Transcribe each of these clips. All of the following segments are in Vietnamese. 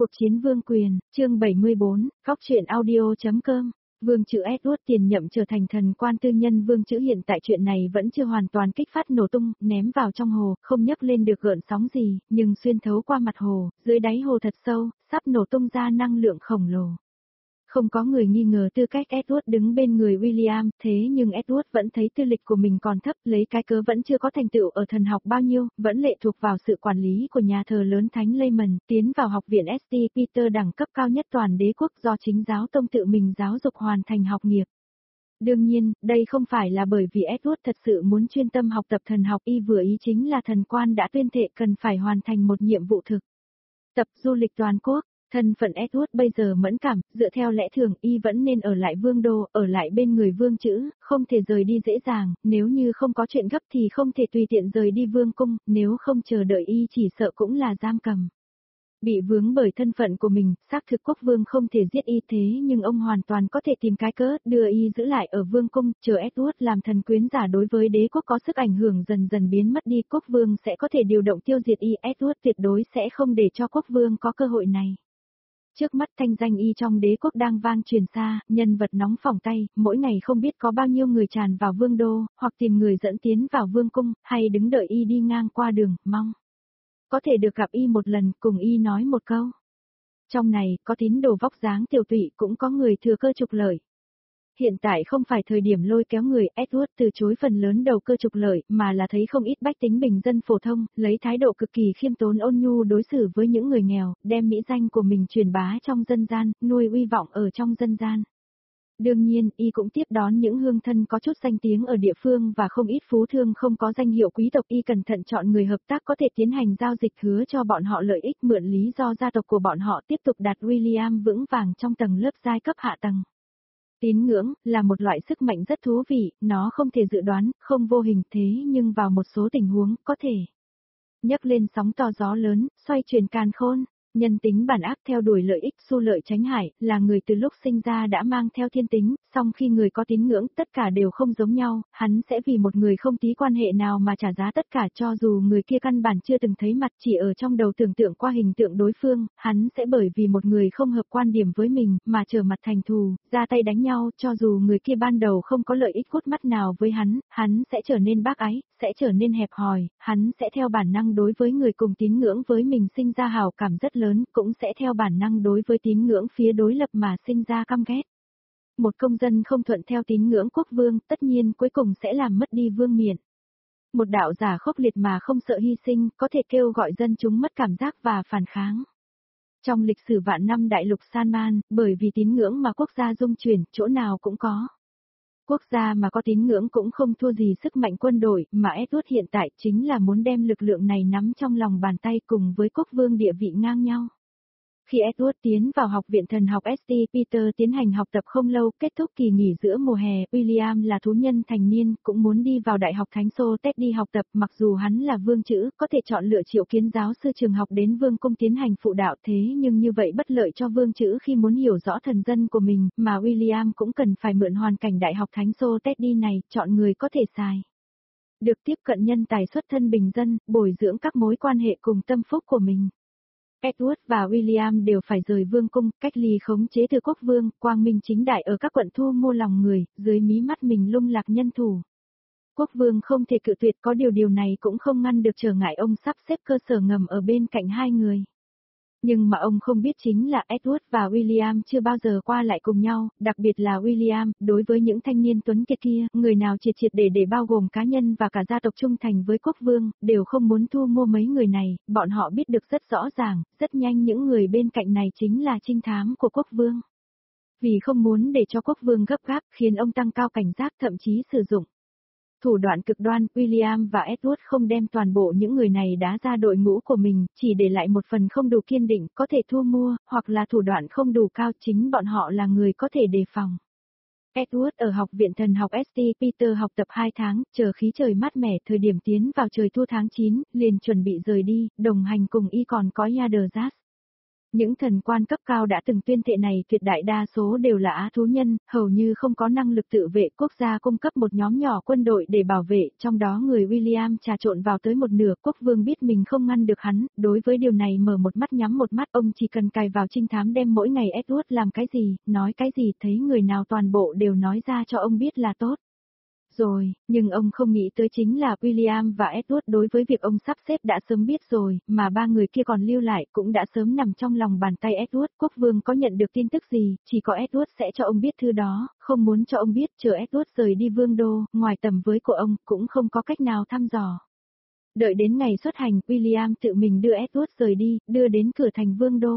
Cuộc chiến vương quyền, chương 74, Góc truyện audio.com. Vương chữ Edward tiền nhậm trở thành thần quan tư nhân vương chữ hiện tại chuyện này vẫn chưa hoàn toàn kích phát nổ tung, ném vào trong hồ, không nhấc lên được gợn sóng gì, nhưng xuyên thấu qua mặt hồ, dưới đáy hồ thật sâu, sắp nổ tung ra năng lượng khổng lồ. Không có người nghi ngờ tư cách Edward đứng bên người William, thế nhưng Edward vẫn thấy tư lịch của mình còn thấp, lấy cái cớ vẫn chưa có thành tựu ở thần học bao nhiêu, vẫn lệ thuộc vào sự quản lý của nhà thờ lớn Thánh Lehman, tiến vào học viện St. Peter đẳng cấp cao nhất toàn đế quốc do chính giáo tông tự mình giáo dục hoàn thành học nghiệp. Đương nhiên, đây không phải là bởi vì Edward thật sự muốn chuyên tâm học tập thần học, y vừa ý chính là thần quan đã tuyên thệ cần phải hoàn thành một nhiệm vụ thực. Tập du lịch toàn quốc. Thân phận Edward bây giờ mẫn cảm, dựa theo lẽ thường y vẫn nên ở lại vương đô, ở lại bên người vương chữ, không thể rời đi dễ dàng, nếu như không có chuyện gấp thì không thể tùy tiện rời đi vương cung, nếu không chờ đợi y chỉ sợ cũng là giam cầm. Bị vướng bởi thân phận của mình, xác thực quốc vương không thể giết y thế nhưng ông hoàn toàn có thể tìm cái cớ đưa y giữ lại ở vương cung, chờ Edward làm thần quyến giả đối với đế quốc có sức ảnh hưởng dần dần biến mất đi, quốc vương sẽ có thể điều động tiêu diệt y, Edward tuyệt đối sẽ không để cho quốc vương có cơ hội này. Trước mắt thanh danh y trong đế quốc đang vang truyền xa, nhân vật nóng phỏng tay, mỗi ngày không biết có bao nhiêu người tràn vào vương đô, hoặc tìm người dẫn tiến vào vương cung, hay đứng đợi y đi ngang qua đường, mong có thể được gặp y một lần, cùng y nói một câu. Trong này, có tín đồ vóc dáng tiểu tụy, cũng có người thừa cơ trục lợi. Hiện tại không phải thời điểm lôi kéo người, Edward từ chối phần lớn đầu cơ trục lợi, mà là thấy không ít bách tính bình dân phổ thông, lấy thái độ cực kỳ khiêm tốn ôn nhu đối xử với những người nghèo, đem mỹ danh của mình truyền bá trong dân gian, nuôi uy vọng ở trong dân gian. Đương nhiên, y cũng tiếp đón những hương thân có chút danh tiếng ở địa phương và không ít phú thương không có danh hiệu quý tộc, y cẩn thận chọn người hợp tác có thể tiến hành giao dịch, hứa cho bọn họ lợi ích, mượn lý do gia tộc của bọn họ tiếp tục đặt William vững vàng trong tầng lớp giai cấp hạ tầng. Tín ngưỡng là một loại sức mạnh rất thú vị, nó không thể dự đoán, không vô hình thế nhưng vào một số tình huống có thể nhấc lên sóng to gió lớn, xoay chuyển càn khôn. Nhân tính bản ác theo đuổi lợi ích xu lợi tránh hại, là người từ lúc sinh ra đã mang theo thiên tính, song khi người có tín ngưỡng tất cả đều không giống nhau, hắn sẽ vì một người không tí quan hệ nào mà trả giá tất cả, cho dù người kia căn bản chưa từng thấy mặt, chỉ ở trong đầu tưởng tượng qua hình tượng đối phương, hắn sẽ bởi vì một người không hợp quan điểm với mình mà trở mặt thành thù, ra tay đánh nhau, cho dù người kia ban đầu không có lợi ích cốt mắt nào với hắn sẽ trở nên bác ái, sẽ trở nên hẹp hòi, hắn sẽ theo bản năng đối với người cùng tín ngưỡng với mình sinh ra hảo cảm rất lớn, cũng sẽ theo bản năng đối với tín ngưỡng phía đối lập mà sinh ra căm ghét. Một công dân không thuận theo tín ngưỡng quốc vương, tất nhiên cuối cùng sẽ làm mất đi vương miện. Một đạo giả khốc liệt mà không sợ hy sinh, có thể kêu gọi dân chúng mất cảm giác và phản kháng. Trong lịch sử vạn năm đại lục San-man, bởi vì tín ngưỡng mà quốc gia dung chuyển, chỗ nào cũng có. Quốc gia mà có tín ngưỡng cũng không thua gì sức mạnh quân đội, mà Edward hiện tại chính là muốn đem lực lượng này nắm trong lòng bàn tay cùng với quốc vương địa vị ngang nhau. Khi Edward tiến vào học viện thần học St. Peter tiến hành học tập không lâu, kết thúc kỳ nghỉ giữa mùa hè, William là thú nhân thành niên, cũng muốn đi vào Đại học Thánh Xô Tết đi học tập, mặc dù hắn là vương chữ, có thể chọn lựa triệu kiến giáo sư trường học đến vương cung tiến hành phụ đạo, thế nhưng như vậy bất lợi cho vương chữ khi muốn hiểu rõ thần dân của mình, mà William cũng cần phải mượn hoàn cảnh Đại học Thánh Xô Tết đi này, chọn người có thể xài được tiếp cận nhân tài xuất thân bình dân, bồi dưỡng các mối quan hệ cùng tâm phúc của mình. Edward và William đều phải rời vương cung, cách ly khống chế từ quốc vương, quang minh chính đại ở các quận thu mua lòng người, dưới mí mắt mình lung lạc nhân thủ. Quốc vương không thể cự tuyệt, có điều này cũng không ngăn được trở ngại ông sắp xếp cơ sở ngầm ở bên cạnh hai người. Nhưng mà ông không biết chính là Edward và William chưa bao giờ qua lại cùng nhau, đặc biệt là William, đối với những thanh niên tuấn kiệt kia, người nào triệt để bao gồm cá nhân và cả gia tộc trung thành với quốc vương, đều không muốn thu mua mấy người này, bọn họ biết được rất rõ ràng, rất nhanh những người bên cạnh này chính là trinh thám của quốc vương. Vì không muốn để cho quốc vương gấp gáp khiến ông tăng cao cảnh giác thậm chí sử dụng thủ đoạn cực đoan, William và Edward không đem toàn bộ những người này đá ra đội ngũ của mình, chỉ để lại một phần không đủ kiên định, có thể thu mua, hoặc là thủ đoạn không đủ cao, chính bọn họ là người có thể đề phòng. Edward ở học viện thần học St. Peter học tập 2 tháng, chờ khí trời mát mẻ, thời điểm tiến vào trời thu tháng 9, liền chuẩn bị rời đi, đồng hành cùng y còn có Yader Jas. Những thần quan cấp cao đã từng tuyên thệ này tuyệt đại đa số đều là á thú nhân, hầu như không có năng lực tự vệ, quốc gia cung cấp một nhóm nhỏ quân đội để bảo vệ, trong đó người William trà trộn vào tới một nửa, quốc vương biết mình không ngăn được hắn, đối với điều này mở một mắt nhắm một mắt, ông chỉ cần cài vào trinh thám đem mỗi ngày Edward làm cái gì, nói cái gì, thấy người nào toàn bộ đều nói ra cho ông biết là tốt. Rồi, nhưng ông không nghĩ tới chính là William và Edward đối với việc ông sắp xếp đã sớm biết rồi, mà ba người kia còn lưu lại cũng đã sớm nằm trong lòng bàn tay Edward. Quốc vương có nhận được tin tức gì, chỉ có Edward sẽ cho ông biết thư đó, không muốn cho ông biết, chờ Edward rời đi vương đô, ngoài tầm với của ông, cũng không có cách nào thăm dò. Đợi đến ngày xuất hành, William tự mình đưa Edward rời đi, đưa đến cửa thành vương đô.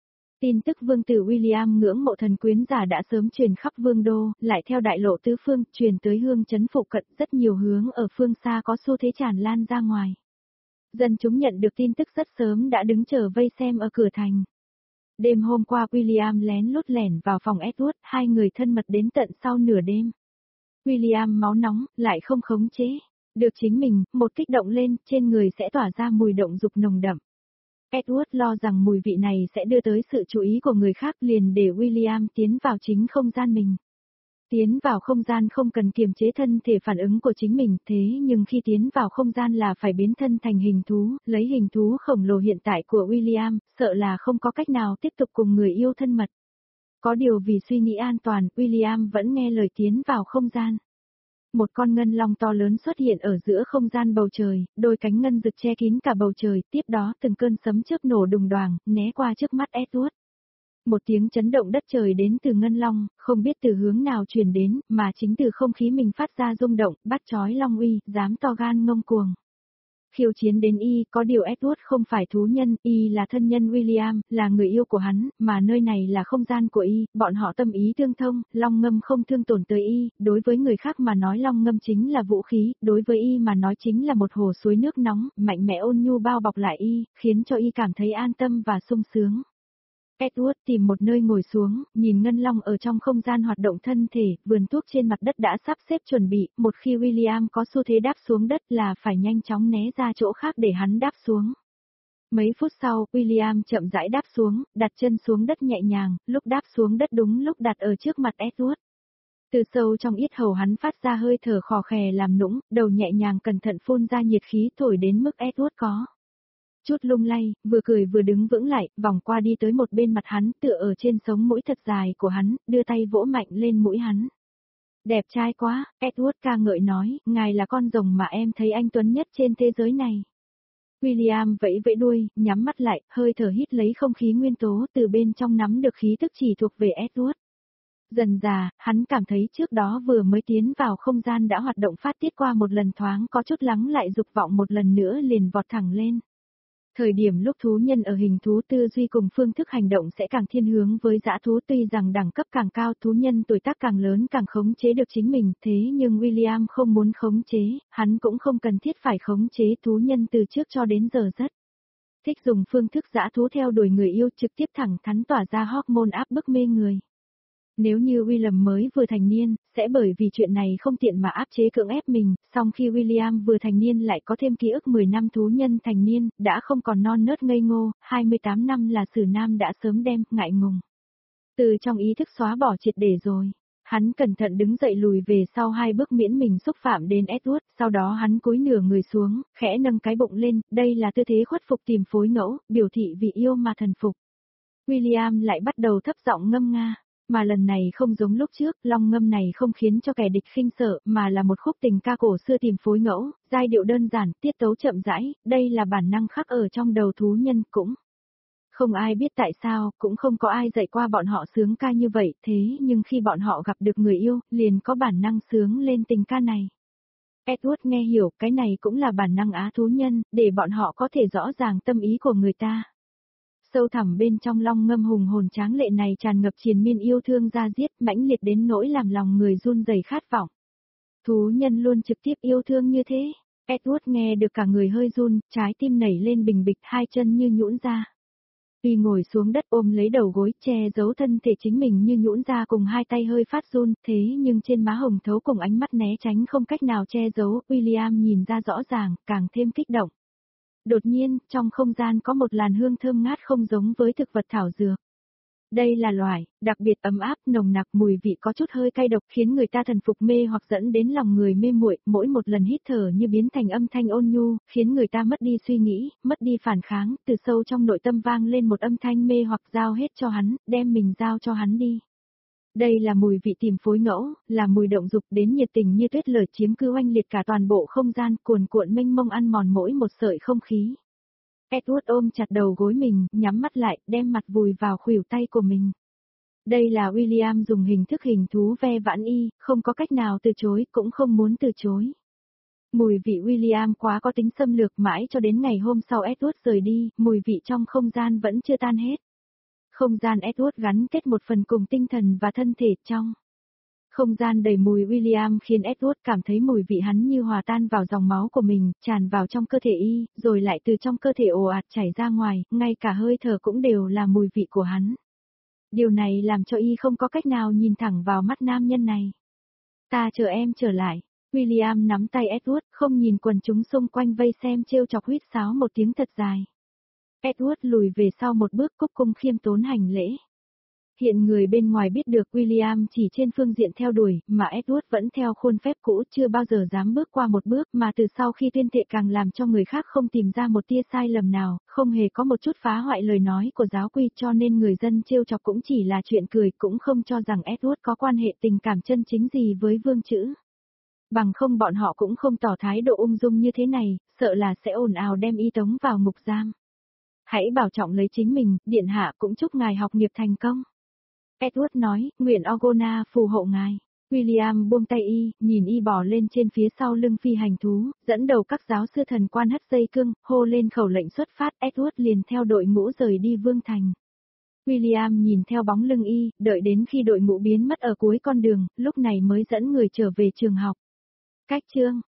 Tin tức vương tử William ngưỡng mộ thần quyến giả đã sớm truyền khắp vương đô, lại theo đại lộ tứ phương, truyền tới hương trấn phụ cận, rất nhiều hướng ở phương xa có xu thế tràn lan ra ngoài. Dân chúng nhận được tin tức rất sớm đã đứng chờ vây xem ở cửa thành. Đêm hôm qua William lén lút lẻn vào phòng Edward, hai người thân mật đến tận sau nửa đêm. William máu nóng, lại không khống chế được chính mình, một kích động lên, trên người sẽ tỏa ra mùi động dục nồng đậm. Edward lo rằng mùi vị này sẽ đưa tới sự chú ý của người khác, liền để William tiến vào chính không gian mình. Tiến vào không gian không cần kiềm chế thân thể phản ứng của chính mình, thế nhưng khi tiến vào không gian là phải biến thân thành hình thú, lấy hình thú khổng lồ hiện tại của William, sợ là không có cách nào tiếp tục cùng người yêu thân mật. Có điều vì suy nghĩ an toàn, William vẫn nghe lời tiến vào không gian. Một con ngân long to lớn xuất hiện ở giữa không gian bầu trời, đôi cánh ngân rực che kín cả bầu trời, tiếp đó từng cơn sấm chớp nổ đùng đoàng, né qua trước mắt Edward. Một tiếng chấn động đất trời đến từ ngân long, không biết từ hướng nào truyền đến, mà chính từ không khí mình phát ra rung động, bắt chói long uy, dám to gan ngông cuồng. Khiêu chiến đến y, có điều Edward không phải thú nhân, y là thân nhân William, là người yêu của hắn, mà nơi này là không gian của y, bọn họ tâm ý tương thông, long ngâm không thương tổn tới y, đối với người khác mà nói long ngâm chính là vũ khí, đối với y mà nói chính là một hồ suối nước nóng, mạnh mẽ ôn nhu bao bọc lại y, khiến cho y cảm thấy an tâm và sung sướng. Edward tìm một nơi ngồi xuống, nhìn ngân long ở trong không gian hoạt động thân thể, vườn thuốc trên mặt đất đã sắp xếp chuẩn bị, một khi William có xu thế đáp xuống đất là phải nhanh chóng né ra chỗ khác để hắn đáp xuống. Mấy phút sau, William chậm rãi đáp xuống, đặt chân xuống đất nhẹ nhàng, lúc đáp xuống đất đúng lúc đặt ở trước mặt Edward. Từ sâu trong yết hầu hắn phát ra hơi thở khò khè làm nũng, đầu nhẹ nhàng cẩn thận phun ra nhiệt khí thổi đến mức Edward có chút lung lay, vừa cười vừa đứng vững lại, vòng qua đi tới một bên mặt hắn, tựa ở trên sống mũi thật dài của hắn, đưa tay vỗ mạnh lên mũi hắn. Đẹp trai quá, Edward ca ngợi nói, ngài là con rồng mà em thấy anh tuấn nhất trên thế giới này. William vẫy vẫy đuôi, nhắm mắt lại, hơi thở hít lấy không khí nguyên tố từ bên trong nắm được khí tức chỉ thuộc về Edward. Dần dà, hắn cảm thấy trước đó vừa mới tiến vào không gian đã hoạt động phát tiết qua một lần thoáng có chút lắng lại dục vọng một lần nữa liền vọt thẳng lên. Thời điểm lúc thú nhân ở hình thú tư duy cùng phương thức hành động sẽ càng thiên hướng với dã thú, tuy rằng đẳng cấp càng cao thú nhân tuổi tác càng lớn càng khống chế được chính mình, thế nhưng William không muốn khống chế, hắn cũng không cần thiết phải khống chế thú nhân từ trước cho đến giờ rất thích dùng phương thức dã thú theo đuổi người yêu, trực tiếp thẳng thắn tỏa ra hormone áp bức mê người. Nếu như William mới vừa thành niên, sẽ bởi vì chuyện này không tiện mà áp chế cưỡng ép mình, song khi William vừa thành niên lại có thêm ký ức 10 năm thú nhân thành niên, đã không còn non nớt ngây ngô, 28 năm là sử nam đã sớm đem, ngại ngùng. Từ trong ý thức xóa bỏ triệt để rồi. Hắn cẩn thận đứng dậy lùi về sau 2 bước miễn mình xúc phạm đến Edward, sau đó hắn cúi nửa người xuống, khẽ nâng cái bụng lên, đây là tư thế khuất phục tìm phối ngẫu, biểu thị vì yêu mà thần phục. William lại bắt đầu thấp giọng ngâm nga. Mà lần này không giống lúc trước, long ngâm này không khiến cho kẻ địch khinh sợ, mà là một khúc tình ca cổ xưa tìm phối ngẫu, giai điệu đơn giản, tiết tấu chậm rãi, đây là bản năng khắc ở trong đầu thú nhân cũng. Không ai biết tại sao, cũng không có ai dạy qua bọn họ sướng ca như vậy, thế nhưng khi bọn họ gặp được người yêu, liền có bản năng sướng lên tình ca này. Edward nghe hiểu, cái này cũng là bản năng á thú nhân, để bọn họ có thể rõ ràng tâm ý của người ta. Sâu thẳm bên trong long ngâm hùng hồn tráng lệ này tràn ngập triền miên yêu thương da diết, mãnh liệt đến nỗi làm lòng người run rẩy khát vọng. Thú nhân luôn trực tiếp yêu thương như thế. Edward nghe được cả người hơi run, trái tim nảy lên bình bịch, hai chân như nhũn ra. Y ngồi xuống đất ôm lấy đầu gối, che giấu thân thể chính mình như nhũn ra cùng hai tay hơi phát run, thế nhưng trên má hồng thấu cùng ánh mắt né tránh không cách nào che giấu, William nhìn ra rõ ràng, càng thêm kích động. Đột nhiên, trong không gian có một làn hương thơm ngát không giống với thực vật thảo dược. Đây là loại, đặc biệt ấm áp, nồng nặc, mùi vị có chút hơi cay độc khiến người ta thần phục mê hoặc dẫn đến lòng người mê muội, mỗi một lần hít thở như biến thành âm thanh ôn nhu, khiến người ta mất đi suy nghĩ, mất đi phản kháng, từ sâu trong nội tâm vang lên một âm thanh mê hoặc giao hết cho hắn, đem mình giao cho hắn đi. Đây là mùi vị tìm phối ngẫu, là mùi động dục đến nhiệt tình như tuyết lở chiếm cứ oanh liệt cả toàn bộ không gian, cuồn cuộn mênh mông ăn mòn mỗi một sợi không khí. Edward ôm chặt đầu gối mình, nhắm mắt lại, đem mặt vùi vào khuỷu tay của mình. Đây là William dùng hình thức hình thú ve vãn y, không có cách nào từ chối, cũng không muốn từ chối. Mùi vị William quá có tính xâm lược mãi cho đến ngày hôm sau Edward rời đi, mùi vị trong không gian vẫn chưa tan hết. Không gian Edward gắn kết một phần cùng tinh thần và thân thể trong. Không gian đầy mùi William khiến Edward cảm thấy mùi vị hắn như hòa tan vào dòng máu của mình, tràn vào trong cơ thể y, rồi lại từ trong cơ thể ồ ạt chảy ra ngoài, ngay cả hơi thở cũng đều là mùi vị của hắn. Điều này làm cho y không có cách nào nhìn thẳng vào mắt nam nhân này. Ta chờ em trở lại. William nắm tay Edward, không nhìn quần chúng xung quanh vây xem trêu chọc huýt sáo một tiếng thật dài. Edward lùi về sau một bước cúc cung khiêm tốn hành lễ. Hiện người bên ngoài biết được William chỉ trên phương diện theo đuổi, mà Edward vẫn theo khuôn phép cũ chưa bao giờ dám bước qua một bước mà từ sau khi tuyên thệ càng làm cho người khác không tìm ra một tia sai lầm nào, không hề có một chút phá hoại lời nói của giáo quy cho nên người dân trêu chọc cũng chỉ là chuyện cười cũng không cho rằng Edward có quan hệ tình cảm chân chính gì với Vương Chữ. Bằng không bọn họ cũng không tỏ thái độ ung dung như thế này, sợ là sẽ ồn ào đem y tống vào ngục giam. Hãy bảo trọng lấy chính mình, điện hạ cũng chúc ngài học nghiệp thành công. Edward nói, nguyện Orgona phù hộ ngài. William buông tay y, nhìn y bỏ lên trên phía sau lưng phi hành thú, dẫn đầu các giáo sư thần quan hất dây cương, hô lên khẩu lệnh xuất phát, Edward liền theo đội ngũ rời đi Vương Thành. William nhìn theo bóng lưng y, đợi đến khi đội ngũ biến mất ở cuối con đường, lúc này mới dẫn người trở về trường học. Cách chương